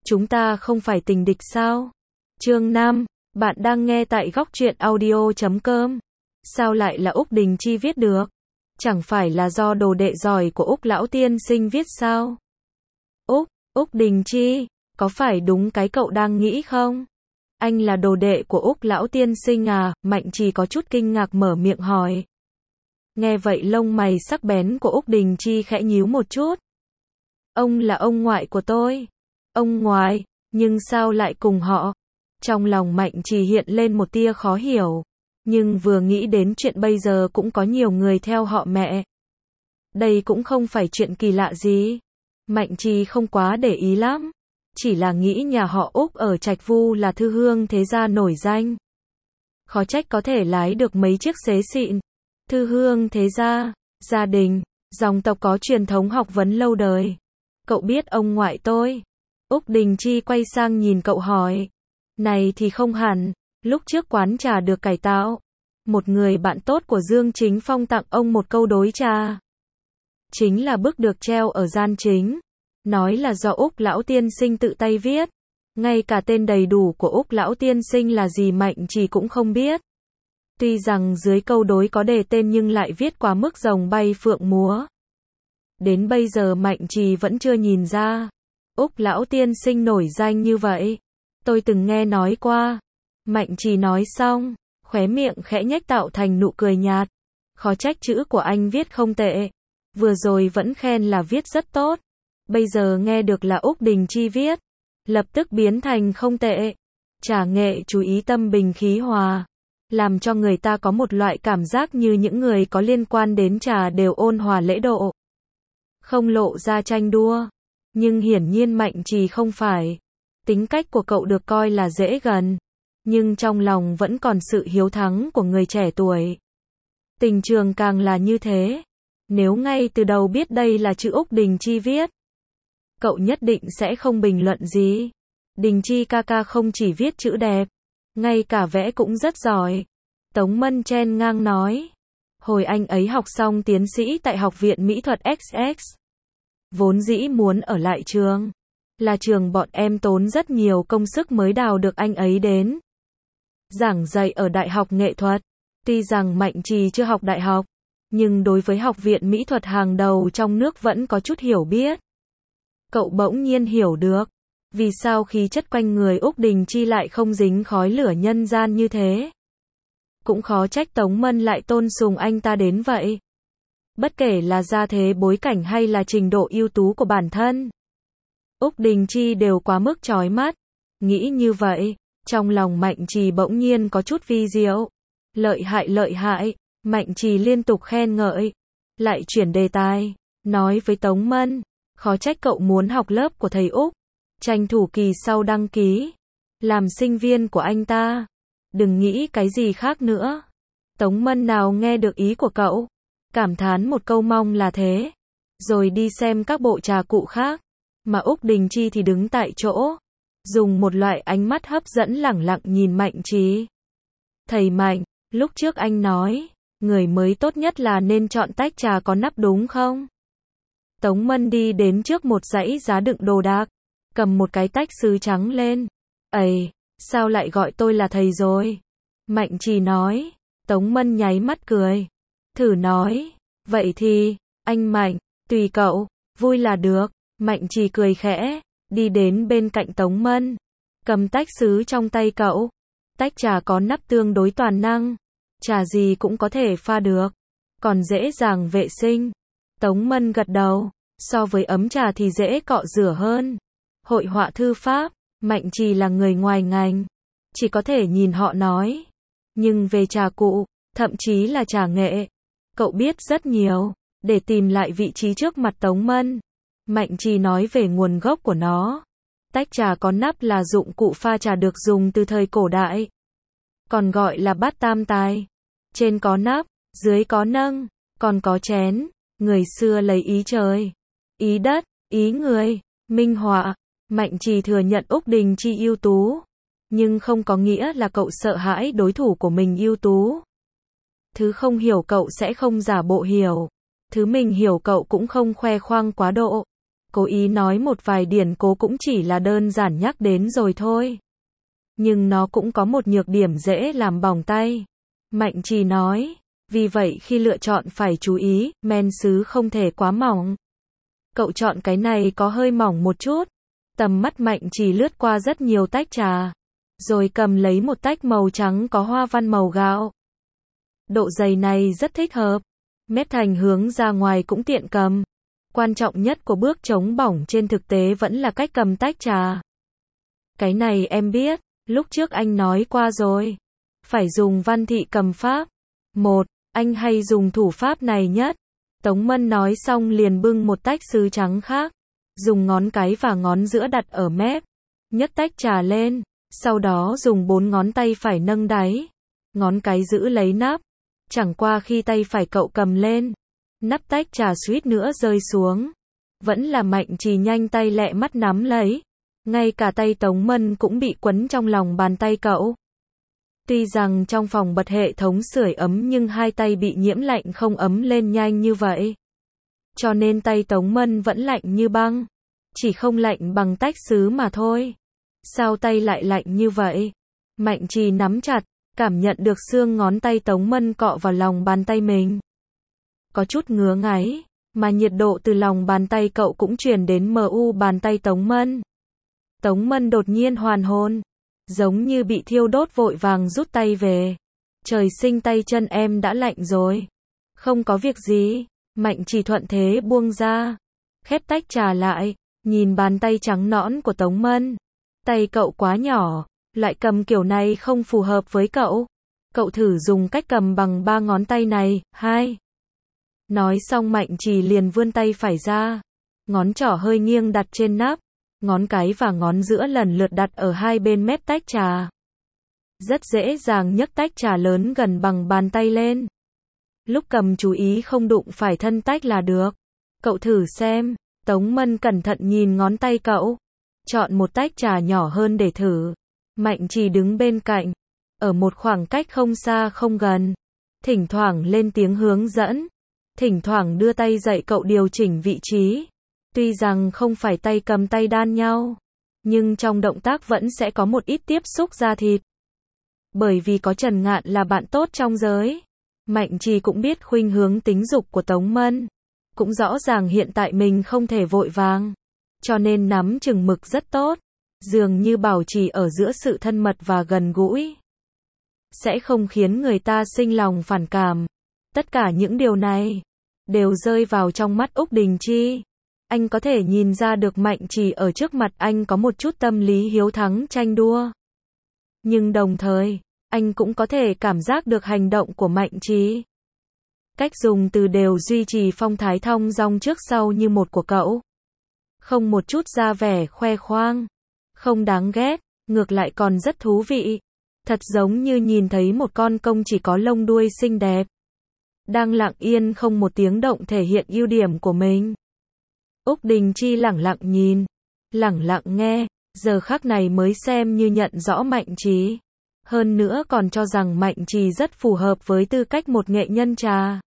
chúng ta không phải tình địch sao? Chương 5, bạn đang nghe tại góc truyện audio.com. Sao lại là Úc Đình Chi viết được? Chẳng phải là do đồ đệ giỏi của Úc lão tiên sinh viết sao? Úc Đình Chi, có phải đúng cái cậu đang nghĩ không? Anh là đồ đệ của Úc lão tiên sinh à? Mạnh Trì có chút kinh ngạc mở miệng hỏi. Nghe vậy lông mày sắc bén của Úc Đình Chi khẽ nhíu một chút. Ông là ông ngoại của tôi. Ông ngoại, nhưng sao lại cùng họ? Trong lòng Mạnh Trì hiện lên một tia khó hiểu. Nhưng vừa nghĩ đến chuyện bây giờ cũng có nhiều người theo họ mẹ. Đây cũng không phải chuyện kỳ lạ gì. Mạnh Trì không quá để ý lắm. Chỉ là nghĩ nhà họ Úc ở Trạch Vu là thư hương thế gia nổi danh. Khó trách có thể lái được mấy chiếc xế xịn. Thư hương thế gia, gia đình, dòng tộc có truyền thống học vấn lâu đời. Cậu biết ông ngoại tôi? Úc Đình Chi quay sang nhìn cậu hỏi. Này thì không hẳn, lúc trước quán trà được cải tạo. Một người bạn tốt của Dương Chính Phong tặng ông một câu đối trà. Chính là bức được treo ở gian chính. Nói là do Úc lão tiên sinh tự tay viết. Ngay cả tên đầy đủ của Úc lão tiên sinh là gì Mạnh Trì cũng không biết. Tuy rằng dưới câu đối có đề tên nhưng lại viết quá mức rồng bay phượng múa. Đến bây giờ Mạnh Trì vẫn chưa nhìn ra. Úc lão tiên sinh nổi danh như vậy. Tôi từng nghe nói qua. Mạnh Trì nói xong, khóe miệng khẽ nhếch tạo thành nụ cười nhạt. Khó trách chữ của anh viết không tệ. Vừa rồi vẫn khen là viết rất tốt. Bây giờ nghe được là Úc Đình Chi viết. Lập tức biến thành không tệ. Trà nghệ chú ý tâm bình khí hòa. Làm cho người ta có một loại cảm giác như những người có liên quan đến trà đều ôn hòa lễ độ. Không lộ ra tranh đua. Nhưng hiển nhiên Mạnh Trì không phải. Tính cách của cậu được coi là dễ gần. Nhưng trong lòng vẫn còn sự hiếu thắng của người trẻ tuổi. Tình trường càng là như thế. Nếu ngay từ đầu biết đây là chữ Úc Đình Chi viết, cậu nhất định sẽ không bình luận gì. Đình Chi ca ca không chỉ viết chữ đẹp, ngay cả vẽ cũng rất giỏi. Tống Mân chen ngang nói. Hồi anh ấy học xong tiến sĩ tại Học viện Mỹ thuật XX. Vốn dĩ muốn ở lại trường. Là trường bọn em tốn rất nhiều công sức mới đào được anh ấy đến. Giảng dạy ở Đại học Nghệ thuật. Tuy rằng Mạnh Trì chưa học đại học, nhưng đối với Học viện Mỹ thuật hàng đầu trong nước vẫn có chút hiểu biết. Cậu bỗng nhiên hiểu được. Vì sao khí chất quanh người Úc Đình Chi lại không dính khói lửa nhân gian như thế. Cũng khó trách Tống Mân lại tôn sùng anh ta đến vậy. Bất kể là gia thế bối cảnh hay là trình độ ưu tú của bản thân. Úc Đình Chi đều quá mức chói mắt. Nghĩ như vậy, trong lòng Mạnh Trì bỗng nhiên có chút vi diệu. Lợi hại, Mạnh Trì liên tục khen ngợi. Lại chuyển đề tài, nói với Tống Mân, khó trách cậu muốn học lớp của thầy Úc. Tranh thủ kỳ sau đăng ký. Làm sinh viên của anh ta. Đừng nghĩ cái gì khác nữa. Tống Mân nào nghe được ý của cậu. Cảm thán một câu mong là thế. Rồi đi xem các bộ trà cụ khác. Mà Úc Đình Chi thì đứng tại chỗ. Dùng một loại ánh mắt hấp dẫn lẳng lặng nhìn Mạnh Trì. Thầy Mạnh, lúc trước anh nói, người mới tốt nhất là nên chọn tách trà có nắp đúng không? Tống Mân đi đến trước một dãy giá đựng đồ đạc. Cầm một cái tách sứ trắng lên. Ây, sao lại gọi tôi là thầy rồi? Mạnh Trì nói. Tống Mân nháy mắt cười. Thử nói. Vậy thì, anh Mạnh, tùy cậu, vui là được. Mạnh Trì cười khẽ, đi đến bên cạnh Tống Mân. Cầm tách sứ trong tay cậu. Tách trà có nắp tương đối toàn năng. Trà gì cũng có thể pha được. Còn dễ dàng vệ sinh. Tống Mân gật đầu. So với ấm trà thì dễ cọ rửa hơn. Hội họa thư pháp, Mạnh Trì là người ngoài ngành. Chỉ có thể nhìn họ nói. Nhưng về trà cụ, thậm chí là trà nghệ, cậu biết rất nhiều. Để tìm lại vị trí trước mặt Tống Mân, Mạnh Trì nói về nguồn gốc của nó. Tách trà có nắp là dụng cụ pha trà được dùng từ thời cổ đại. Còn gọi là bát tam tài. Trên có nắp, dưới có nâng, còn có chén. Người xưa lấy ý trời, ý đất, ý người, minh họa. Mạnh Trì thừa nhận Úc Đình Chi ưu tú. Nhưng không có nghĩa là cậu sợ hãi đối thủ của mình ưu tú. Thứ không hiểu cậu sẽ không giả bộ hiểu. Thứ mình hiểu cậu cũng không khoe khoang quá độ. cố ý nói một vài điển cố cũng chỉ là đơn giản nhắc đến rồi thôi. Nhưng nó cũng có một nhược điểm dễ làm bỏng tay. Mạnh Trì nói, vì vậy khi lựa chọn phải chú ý, men sứ không thể quá mỏng. Cậu chọn cái này có hơi mỏng một chút. Tầm mắt Mạnh Trì lướt qua rất nhiều tách trà. Rồi cầm lấy một tách màu trắng có hoa văn màu gạo. Độ dày này rất thích hợp. Mép thành hướng ra ngoài cũng tiện cầm. Quan trọng nhất của bước chống bỏng trên thực tế vẫn là cách cầm tách trà. Cái này em biết, lúc trước anh nói qua rồi. Phải dùng văn thị cầm pháp. Anh hay dùng thủ pháp này nhất. Tống Mân nói xong liền bưng một tách sứ trắng khác. Dùng ngón cái và ngón giữa đặt ở mép. Nhấc tách trà lên. Sau đó dùng 4 ngón tay phải nâng đáy. Ngón cái giữ lấy nắp. Chẳng qua khi tay phải cậu cầm lên. Nắp tách trà suýt nữa rơi xuống. Vẫn là Mạnh Trì nhanh tay lẹ mắt nắm lấy. Ngay cả tay Tống Mân cũng bị quấn trong lòng bàn tay cậu. Tuy rằng trong phòng bật hệ thống sưởi ấm nhưng hai tay bị nhiễm lạnh không ấm lên nhanh như vậy. Cho nên tay Tống Mân vẫn lạnh như băng. Chỉ không lạnh bằng tách sứ mà thôi. Sao tay lại lạnh như vậy? Mạnh Trì nắm chặt, cảm nhận được xương ngón tay Tống Mân cọ vào lòng bàn tay mình. Có chút ngứa ngáy, mà nhiệt độ từ lòng bàn tay cậu cũng truyền đến mu bàn tay Tống Mân. Tống Mân đột nhiên hoàn hồn, giống như bị thiêu đốt vội vàng rút tay về. Trời sinh tay chân em đã lạnh rồi. Không có việc gì, Mạnh Trì thuận thế buông ra. Khép tách trà lại, nhìn bàn tay trắng nõn của Tống Mân. Tay cậu quá nhỏ, loại cầm kiểu này không phù hợp với cậu. Cậu thử dùng cách cầm bằng 3 ngón tay này, 2. Nói xong Mạnh Trì liền vươn tay phải ra. Ngón trỏ hơi nghiêng đặt trên nắp. Ngón cái và ngón giữa lần lượt đặt ở hai bên mép tách trà. Rất dễ dàng nhấc tách trà lớn gần bằng bàn tay lên. Lúc cầm chú ý không đụng phải thân tách là được. Cậu thử xem. Tống Mân cẩn thận nhìn ngón tay cậu. Chọn một tách trà nhỏ hơn để thử. Mạnh Trì đứng bên cạnh. Ở một khoảng cách không xa không gần. Thỉnh thoảng lên tiếng hướng dẫn. Thỉnh thoảng đưa tay dạy cậu điều chỉnh vị trí. Tuy rằng không phải tay cầm tay đan nhau. Nhưng trong động tác vẫn sẽ có một ít tiếp xúc da thịt. Bởi vì có Trần Ngạn là bạn tốt trong giới. Mạnh Trì cũng biết khuynh hướng tính dục của Tống Mân. Cũng rõ ràng hiện tại mình không thể vội vàng. Cho nên nắm chừng mực rất tốt. Dường như bảo trì ở giữa sự thân mật và gần gũi. Sẽ không khiến người ta sinh lòng phản cảm. Tất cả những điều này đều rơi vào trong mắt Úc Đình Chi. Anh có thể nhìn ra được Mạnh Trì ở trước mặt anh có một chút tâm lý hiếu thắng tranh đua. Nhưng đồng thời, anh cũng có thể cảm giác được hành động của Mạnh Trì. Cách dùng từ đều duy trì phong thái thong dong trước sau như một của cậu. Không một chút ra vẻ khoe khoang. Không đáng ghét, ngược lại còn rất thú vị. Thật giống như nhìn thấy một con công chỉ có lông đuôi xinh đẹp. Đang lặng yên không một tiếng động thể hiện ưu điểm của mình. Úc Đình Chi lẳng lặng nhìn, lẳng lặng nghe, giờ khắc này mới xem như nhận rõ Mạnh Trì. Hơn nữa còn cho rằng Mạnh Trì rất phù hợp với tư cách một nghệ nhân trà.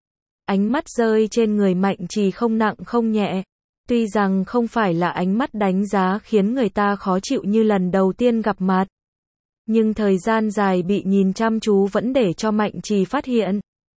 Ánh mắt rơi trên người Mạnh Trì không nặng không nhẹ. Tuy rằng không phải là ánh mắt đánh giá khiến người ta khó chịu như lần đầu tiên gặp mặt. Nhưng thời gian dài bị nhìn chăm chú vẫn để cho Mạnh Trì phát hiện.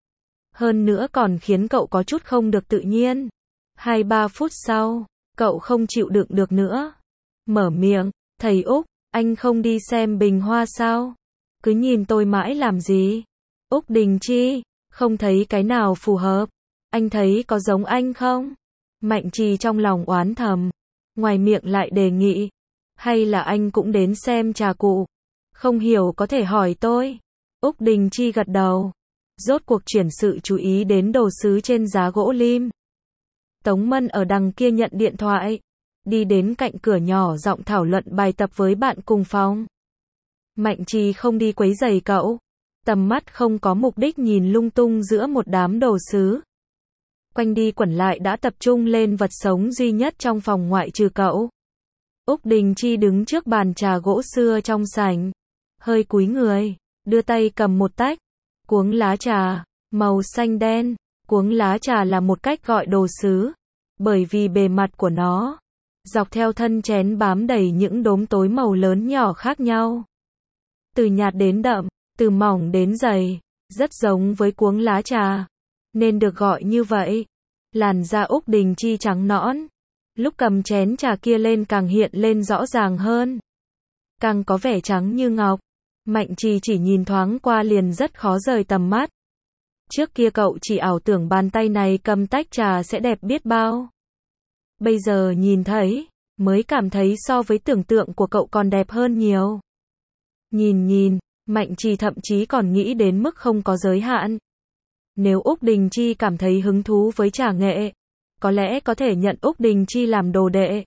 Hơn nữa còn khiến cậu có chút không được tự nhiên. 2-3 phút sau, cậu không chịu đựng được nữa. Mở miệng, thầy Úc, anh không đi xem bình hoa sao? Cứ nhìn tôi mãi làm gì? Úc Đình Chi, không thấy cái nào phù hợp. Anh thấy có giống anh không? Mạnh Trì trong lòng oán thầm. Ngoài miệng lại đề nghị. Hay là anh cũng đến xem trà cụ? Không hiểu có thể hỏi tôi. Úc Đình Chi gật đầu. Rốt cuộc chuyển sự chú ý đến đồ sứ trên giá gỗ lim. Tống Mân ở đằng kia nhận điện thoại. Đi đến cạnh cửa nhỏ giọng thảo luận bài tập với bạn cùng phòng. Mạnh Trì không đi quấy rầy cậu. Tầm mắt không có mục đích nhìn lung tung giữa một đám đồ sứ. Quanh đi quẩn lại đã tập trung lên vật sống duy nhất trong phòng ngoại trừ cậu. Úc Đình Chi đứng trước bàn trà gỗ xưa trong sảnh. Hơi cúi người, đưa tay cầm một tách. Cuống lá trà, màu xanh đen. Cuống lá trà là một cách gọi đồ sứ. bởi vì bề mặt của nó, dọc theo thân chén bám đầy những đốm tối màu lớn nhỏ khác nhau. Từ nhạt đến đậm, từ mỏng đến dày, rất giống với cuống lá trà, nên được gọi như vậy. Làn da Úc Đình Chi trắng nõn, lúc cầm chén trà kia lên càng hiện lên rõ ràng hơn, càng có vẻ trắng như ngọc. Mạnh Trì chỉ nhìn thoáng qua liền rất khó rời tầm mắt. Trước kia cậu chỉ ảo tưởng bàn tay này cầm tách trà sẽ đẹp biết bao. Bây giờ nhìn thấy, mới cảm thấy so với tưởng tượng của cậu còn đẹp hơn nhiều. Nhìn, Mạnh Trì thậm chí còn nghĩ đến mức không có giới hạn. Nếu Úc Đình Chi cảm thấy hứng thú với trà nghệ, có lẽ có thể nhận Úc Đình Chi làm đồ đệ.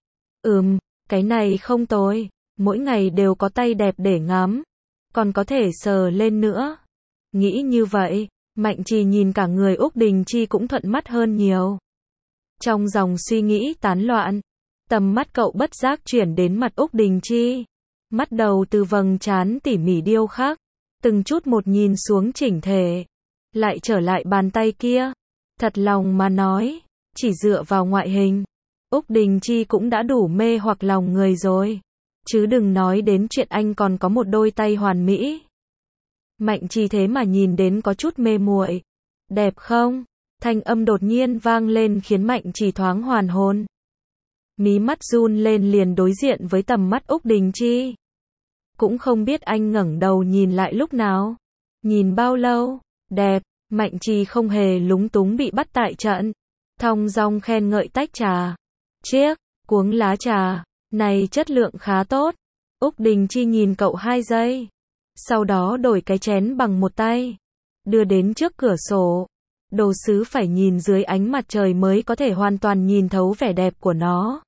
Cái này không tồi, mỗi ngày đều có tay đẹp để ngắm, còn có thể sờ lên nữa. Nghĩ như vậy, Mạnh Trì nhìn cả người Úc Đình Chi cũng thuận mắt hơn nhiều. Trong dòng suy nghĩ tán loạn, tầm mắt cậu bất giác chuyển đến mặt Úc Đình Chi. Mắt đầu từ vầng trán tỉ mỉ điêu khắc, từng chút một nhìn xuống chỉnh thể, lại trở lại bàn tay kia. Thật lòng mà nói, chỉ dựa vào ngoại hình, Úc Đình Chi cũng đã đủ mê hoặc lòng người rồi. Chứ đừng nói đến chuyện anh còn có một đôi tay hoàn mỹ. Mạnh Trì thế mà nhìn đến có chút mê muội. Đẹp không? Thanh âm đột nhiên vang lên khiến Mạnh Trì thoáng hoàn hồn. Mí mắt run lên liền đối diện với tầm mắt Úc Đình Chi. Cũng không biết anh ngẩng đầu nhìn lại lúc nào. Nhìn bao lâu? Đẹp. Mạnh Trì không hề lúng túng bị bắt tại trận. Thong dong khen ngợi tách trà. Chiếc, cuống lá trà này chất lượng khá tốt. Úc Đình Chi nhìn cậu 2 giây. Sau đó đổi cái chén bằng một tay, đưa đến trước cửa sổ. Đồ sứ phải nhìn dưới ánh mặt trời mới có thể hoàn toàn nhìn thấu vẻ đẹp của nó.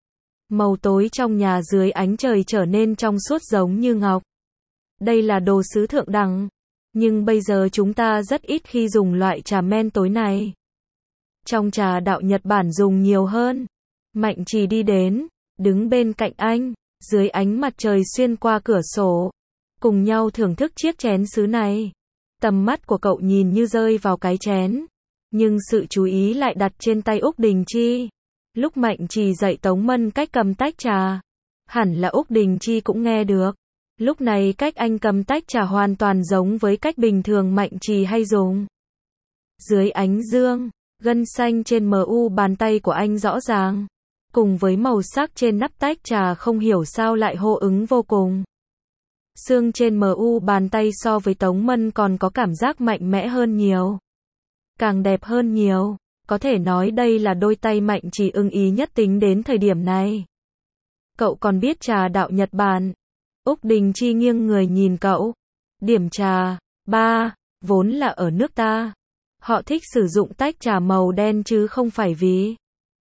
Màu tối trong nhà dưới ánh trời trở nên trong suốt giống như ngọc. Đây là đồ sứ thượng đẳng, nhưng bây giờ chúng ta rất ít khi dùng loại trà men tối này. Trong trà đạo Nhật Bản dùng nhiều hơn. Mạnh Trì đi đến, đứng bên cạnh anh, dưới ánh mặt trời xuyên qua cửa sổ, cùng nhau thưởng thức chiếc chén sứ này. Tầm mắt của cậu nhìn như rơi vào cái chén, nhưng sự chú ý lại đặt trên tay Úc Đình Chi. Lúc Mạnh Trì dạy Tống Mân cách cầm tách trà, hẳn là Úc Đình Chi cũng nghe được. Lúc này cách anh cầm tách trà hoàn toàn giống với cách bình thường Mạnh Trì hay dùng. Dưới ánh dương, gân xanh trên mu bàn tay của anh rõ ràng, cùng với màu sắc trên nắp tách trà không hiểu sao lại hô ứng vô cùng. Xương trên mu bàn tay so với Tống Mân còn có cảm giác mạnh mẽ hơn nhiều, càng đẹp hơn nhiều. Có thể nói đây là đôi tay Mạnh Trì ưng ý nhất tính đến thời điểm này. Cậu còn biết trà đạo Nhật Bản? Úc Đình Chi nghiêng người nhìn cậu. Điểm trà 3, vốn là ở nước ta, họ thích sử dụng tách trà màu đen chứ không phải vì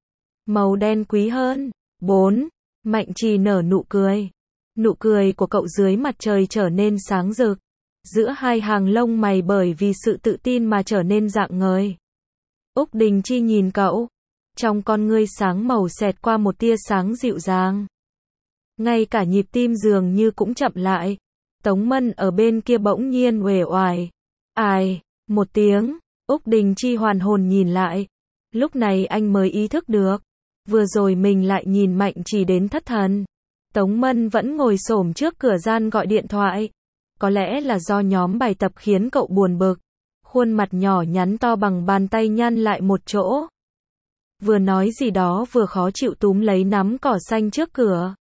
màu đen quý hơn. 4. Mạnh Trì nở nụ cười. Nụ cười của cậu dưới mặt trời trở nên sáng rực, giữa hai hàng lông mày bởi vì sự tự tin mà trở nên rạng ngời. Úc Đình Chi nhìn cậu, trong con ngươi sáng màu xẹt qua một tia sáng dịu dàng. Ngay cả nhịp tim dường như cũng chậm lại. Tống Mân ở bên kia bỗng nhiên uể oải. Ai, một tiếng, Úc Đình Chi hoàn hồn nhìn lại. Lúc này anh mới ý thức được, vừa rồi mình lại nhìn Mạnh Trì đến thất thần. Tống Mân vẫn ngồi xổm trước cửa gian gọi điện thoại. Có lẽ là do nhóm bài tập khiến cậu buồn bực. Khuôn mặt nhỏ nhắn to bằng bàn tay nhăn lại một chỗ. Vừa nói gì đó vừa khó chịu túm lấy nắm cỏ xanh trước cửa.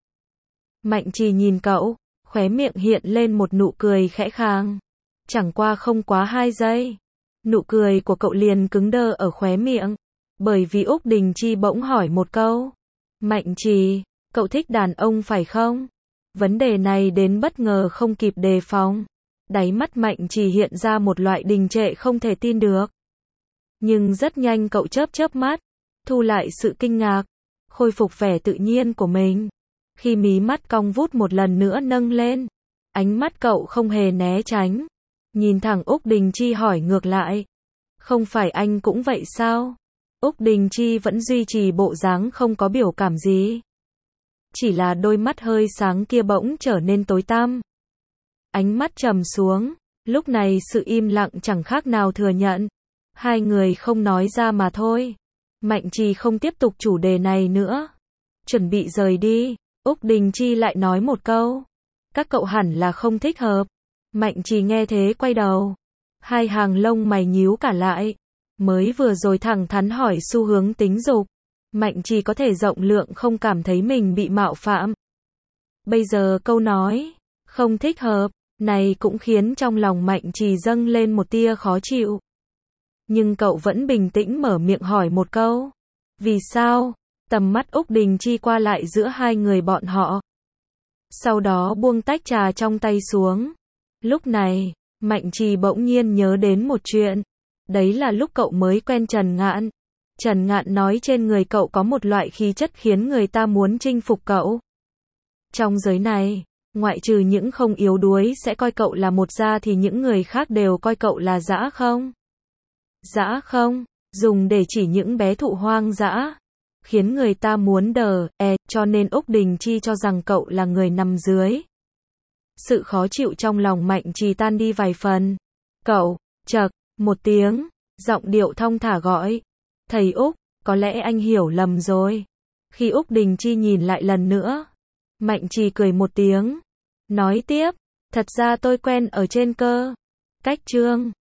Mạnh Trì nhìn cậu, khóe miệng hiện lên một nụ cười khẽ khàng. Chẳng qua không quá 2 giây, nụ cười của cậu liền cứng đơ ở khóe miệng, bởi vì Úc Đình Chi bỗng hỏi một câu. Mạnh Trì, cậu thích đàn ông phải không? Vấn đề này đến bất ngờ không kịp đề phòng. Đáy mắt Mạnh Trì hiện ra một loại đình trệ không thể tin được. Nhưng rất nhanh cậu chớp mắt, thu lại sự kinh ngạc, khôi phục vẻ tự nhiên của mình. Khi mí mắt cong vút một lần nữa nâng lên, ánh mắt cậu không hề né tránh, nhìn thẳng Úc Đình Chi hỏi ngược lại. Không phải anh cũng vậy sao? Úc Đình Chi vẫn duy trì bộ dáng không có biểu cảm gì. Chỉ là đôi mắt hơi sáng kia bỗng trở nên tối tăm. Ánh mắt trầm xuống, lúc này sự im lặng chẳng khác nào thừa nhận. Hai người không nói ra mà thôi. Mạnh Trì không tiếp tục chủ đề này nữa. Chuẩn bị rời đi, Úc Đình Chi lại nói một câu. Các cậu hẳn là không thích hợp. Mạnh Trì nghe thế quay đầu. Hai hàng lông mày nhíu cả lại. Mới vừa rồi thẳng thắn hỏi xu hướng tính dục. Mạnh Trì có thể rộng lượng không cảm thấy mình bị mạo phạm. Bây giờ câu nói, không thích hợp, này cũng khiến trong lòng Mạnh Trì dâng lên một tia khó chịu. Nhưng cậu vẫn bình tĩnh mở miệng hỏi một câu. Vì sao? Tầm mắt Úc Đình Chi qua lại giữa hai người bọn họ. Sau đó buông tách trà trong tay xuống. Lúc này, Mạnh Trì bỗng nhiên nhớ đến một chuyện. Đấy là lúc cậu mới quen Trần Ngạn. Trần Ngạn nói trên người cậu có một loại khí chất khiến người ta muốn chinh phục cậu. Trong giới này, ngoại trừ những không yếu đuối sẽ coi cậu là một gia thì những người khác đều coi cậu là dã không? Dã không, dùng để chỉ những bé thụ hoang dã, khiến người ta muốn cho nên Úc Đình Chi cho rằng cậu là người nằm dưới. Sự khó chịu trong lòng Mạnh Trì tan đi vài phần. Cậu, chậc, một tiếng, giọng điệu thong thả gọi. Thầy Úc, có lẽ anh hiểu lầm rồi. Khi Úc Đình Chi nhìn lại lần nữa, Mạnh Trì cười một tiếng. Nói tiếp, thật ra tôi quen ở trên cơ. Cách chương.